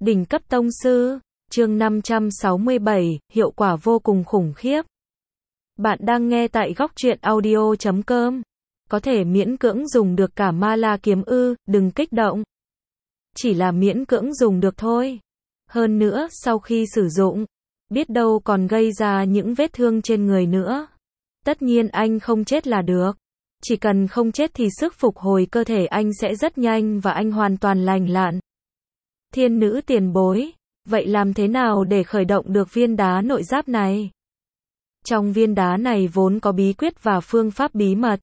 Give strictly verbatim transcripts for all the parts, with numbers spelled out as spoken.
Đỉnh cấp tông sư, chương năm trăm sáu mươi bảy, hiệu quả vô cùng khủng khiếp. Bạn đang nghe tại góc truyện audio chấm com. Có thể miễn cưỡng dùng được cả ma la kiếm ư, đừng kích động. Chỉ là miễn cưỡng dùng được thôi. Hơn nữa, sau khi sử dụng, biết đâu còn gây ra những vết thương trên người nữa. Tất nhiên anh không chết là được. Chỉ cần không chết thì sức phục hồi cơ thể anh sẽ rất nhanh và anh hoàn toàn lành lặn. Thiên nữ tiền bối, vậy làm thế nào để khởi động được viên đá nội giáp này? Trong viên đá này vốn có bí quyết và phương pháp bí mật.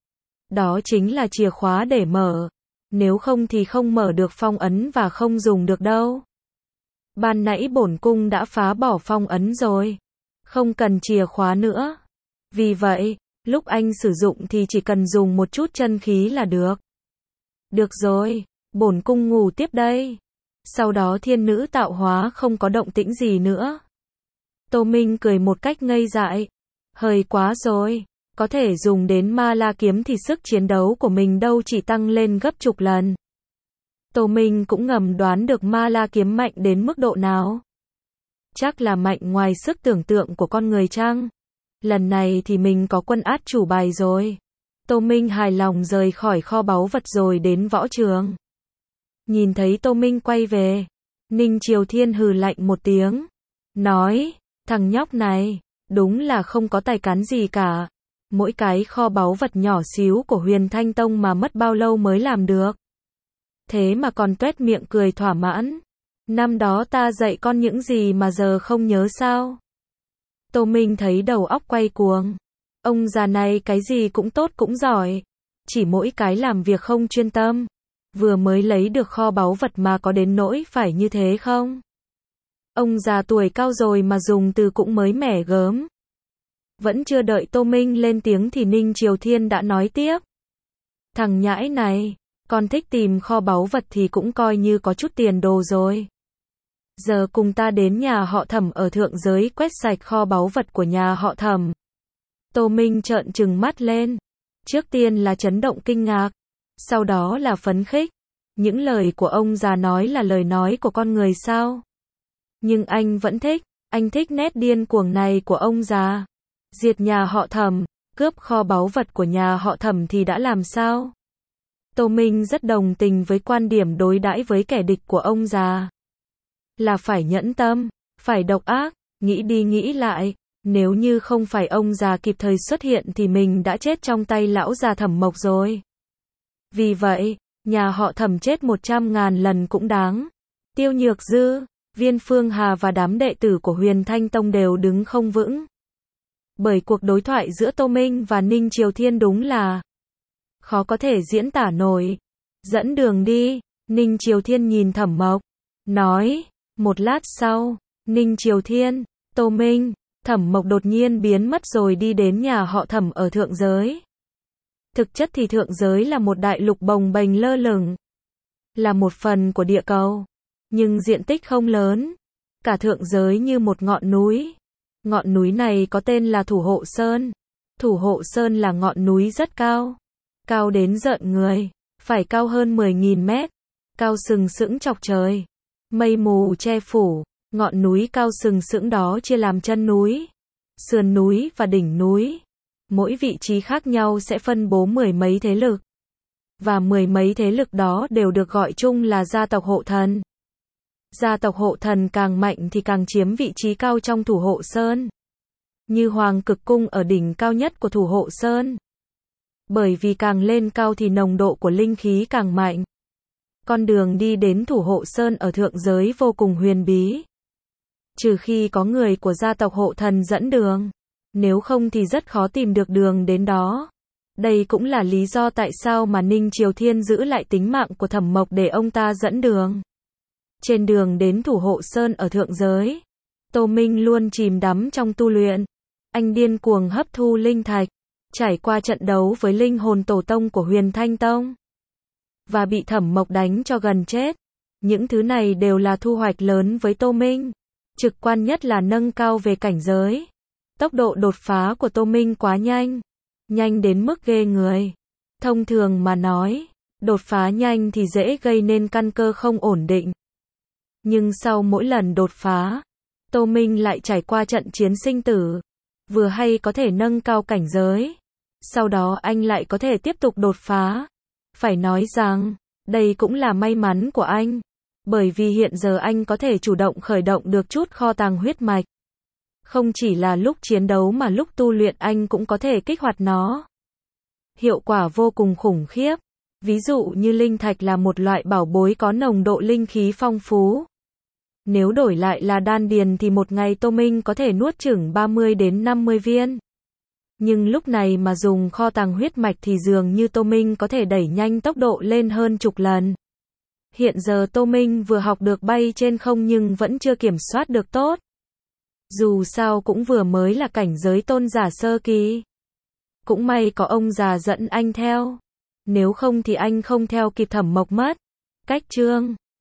Đó chính là chìa khóa để mở. Nếu không thì không mở được phong ấn và không dùng được đâu. Ban nãy bổn cung đã phá bỏ phong ấn rồi. Không cần chìa khóa nữa. Vì vậy, lúc anh sử dụng thì chỉ cần dùng một chút chân khí là được. Được rồi, bổn cung ngủ tiếp đây. Sau đó thiên nữ tạo hóa không có động tĩnh gì nữa. Tô Minh cười một cách ngây dại. Hơi quá rồi, có thể dùng đến ma la kiếm thì sức chiến đấu của mình đâu chỉ tăng lên gấp chục lần. Tô Minh cũng ngầm đoán được ma la kiếm mạnh đến mức độ nào. Chắc là mạnh ngoài sức tưởng tượng của con người chăng? Lần này thì mình có quân át chủ bài rồi. Tô Minh hài lòng rời khỏi kho báu vật rồi đến võ trường. Nhìn thấy Tô Minh quay về, Ninh Triều Thiên hừ lạnh một tiếng. Nói, thằng nhóc này, đúng là không có tài cán gì cả. Mỗi cái kho báu vật nhỏ xíu của Huyền Thanh Tông mà mất bao lâu mới làm được. Thế mà còn tuét miệng cười thỏa mãn. Năm đó ta dạy con những gì mà giờ không nhớ sao? Tô Minh thấy đầu óc quay cuồng. Ông già này cái gì cũng tốt cũng giỏi. Chỉ mỗi cái làm việc không chuyên tâm. Vừa mới lấy được kho báu vật mà có đến nỗi phải như thế không? Ông già tuổi cao rồi mà dùng từ cũng mới mẻ gớm. Vẫn chưa đợi Tô Minh lên tiếng thì Ninh Triều Thiên đã nói tiếp. Thằng nhãi này, con thích tìm kho báu vật thì cũng coi như có chút tiền đồ rồi. Giờ cùng ta đến nhà họ Thẩm ở thượng giới quét sạch kho báu vật của nhà họ Thẩm. Tô Minh trợn trừng mắt lên. Trước tiên là chấn động kinh ngạc. Sau đó là phấn khích. Những lời của ông già nói là lời nói của con người sao? Nhưng anh vẫn thích. Anh thích nét điên cuồng này của ông già. Diệt nhà họ Thẩm, cướp kho báu vật của nhà họ Thẩm thì đã làm sao? Tô Minh rất đồng tình với quan điểm đối đãi với kẻ địch của ông già. Là phải nhẫn tâm, phải độc ác, nghĩ đi nghĩ lại, nếu như không phải ông già kịp thời xuất hiện thì mình đã chết trong tay lão già Thẩm Mộc rồi. Vì vậy, nhà họ Thẩm chết một trăm ngàn lần cũng đáng. Tiêu Nhược Dư, Viên Phương Hà và đám đệ tử của Huyền Thanh Tông đều đứng không vững. Bởi cuộc đối thoại giữa Tô Minh và Ninh Triều Thiên đúng là khó có thể diễn tả nổi. Dẫn đường đi, Ninh Triều Thiên nhìn Thẩm Mộc, nói. Một lát sau, Ninh Triều Thiên, Tô Minh, Thẩm Mộc đột nhiên biến mất rồi đi đến nhà họ Thẩm ở thượng giới. Thực chất thì thượng giới là một đại lục bồng bềnh lơ lửng. Là một phần của địa cầu. Nhưng diện tích không lớn. Cả thượng giới như một ngọn núi. Ngọn núi này có tên là Thủ Hộ Sơn. Thủ Hộ Sơn là ngọn núi rất cao. Cao đến rợn người. Phải cao hơn mười nghìn mét. Cao sừng sững chọc trời. Mây mù che phủ. Ngọn núi cao sừng sững đó chia làm chân núi, sườn núi và đỉnh núi. Mỗi vị trí khác nhau sẽ phân bố mười mấy thế lực. Và mười mấy thế lực đó đều được gọi chung là gia tộc hộ thần. Gia tộc hộ thần càng mạnh thì càng chiếm vị trí cao trong Thủ Hộ Sơn. Như Hoàng Cực Cung ở đỉnh cao nhất của Thủ Hộ Sơn. Bởi vì càng lên cao thì nồng độ của linh khí càng mạnh. Con đường đi đến Thủ Hộ Sơn ở thượng giới vô cùng huyền bí. Trừ khi có người của gia tộc hộ thần dẫn đường. Nếu không thì rất khó tìm được đường đến đó. Đây cũng là lý do tại sao mà Ninh Triều Thiên giữ lại tính mạng của Thẩm Mộc để ông ta dẫn đường. Trên đường đến Thủ Hộ Sơn ở thượng giới, Tô Minh luôn chìm đắm trong tu luyện. Anh điên cuồng hấp thu linh thạch, trải qua trận đấu với linh hồn tổ tông của Huyền Thanh Tông. Và bị Thẩm Mộc đánh cho gần chết. Những thứ này đều là thu hoạch lớn với Tô Minh. Trực quan nhất là nâng cao về cảnh giới. Tốc độ đột phá của Tô Minh quá nhanh. Nhanh đến mức ghê người. Thông thường mà nói, đột phá nhanh thì dễ gây nên căn cơ không ổn định. Nhưng sau mỗi lần đột phá, Tô Minh lại trải qua trận chiến sinh tử, vừa hay có thể nâng cao cảnh giới. Sau đó anh lại có thể tiếp tục đột phá. Phải nói rằng, đây cũng là may mắn của anh. Bởi vì hiện giờ anh có thể chủ động khởi động được chút kho tàng huyết mạch. Không chỉ là lúc chiến đấu mà lúc tu luyện anh cũng có thể kích hoạt nó. Hiệu quả vô cùng khủng khiếp. Ví dụ như linh thạch là một loại bảo bối có nồng độ linh khí phong phú. Nếu đổi lại là đan điền thì một ngày Tô Minh có thể nuốt chửng ba mươi đến năm mươi viên. Nhưng lúc này mà dùng kho tàng huyết mạch thì dường như Tô Minh có thể đẩy nhanh tốc độ lên hơn chục lần. Hiện giờ Tô Minh vừa học được bay trên không nhưng vẫn chưa kiểm soát được tốt. Dù sao cũng vừa mới là cảnh giới tôn giả sơ kỳ. Cũng may có ông già dẫn anh theo. Nếu không thì anh không theo kịp Thẩm Mộc mất. Cách chương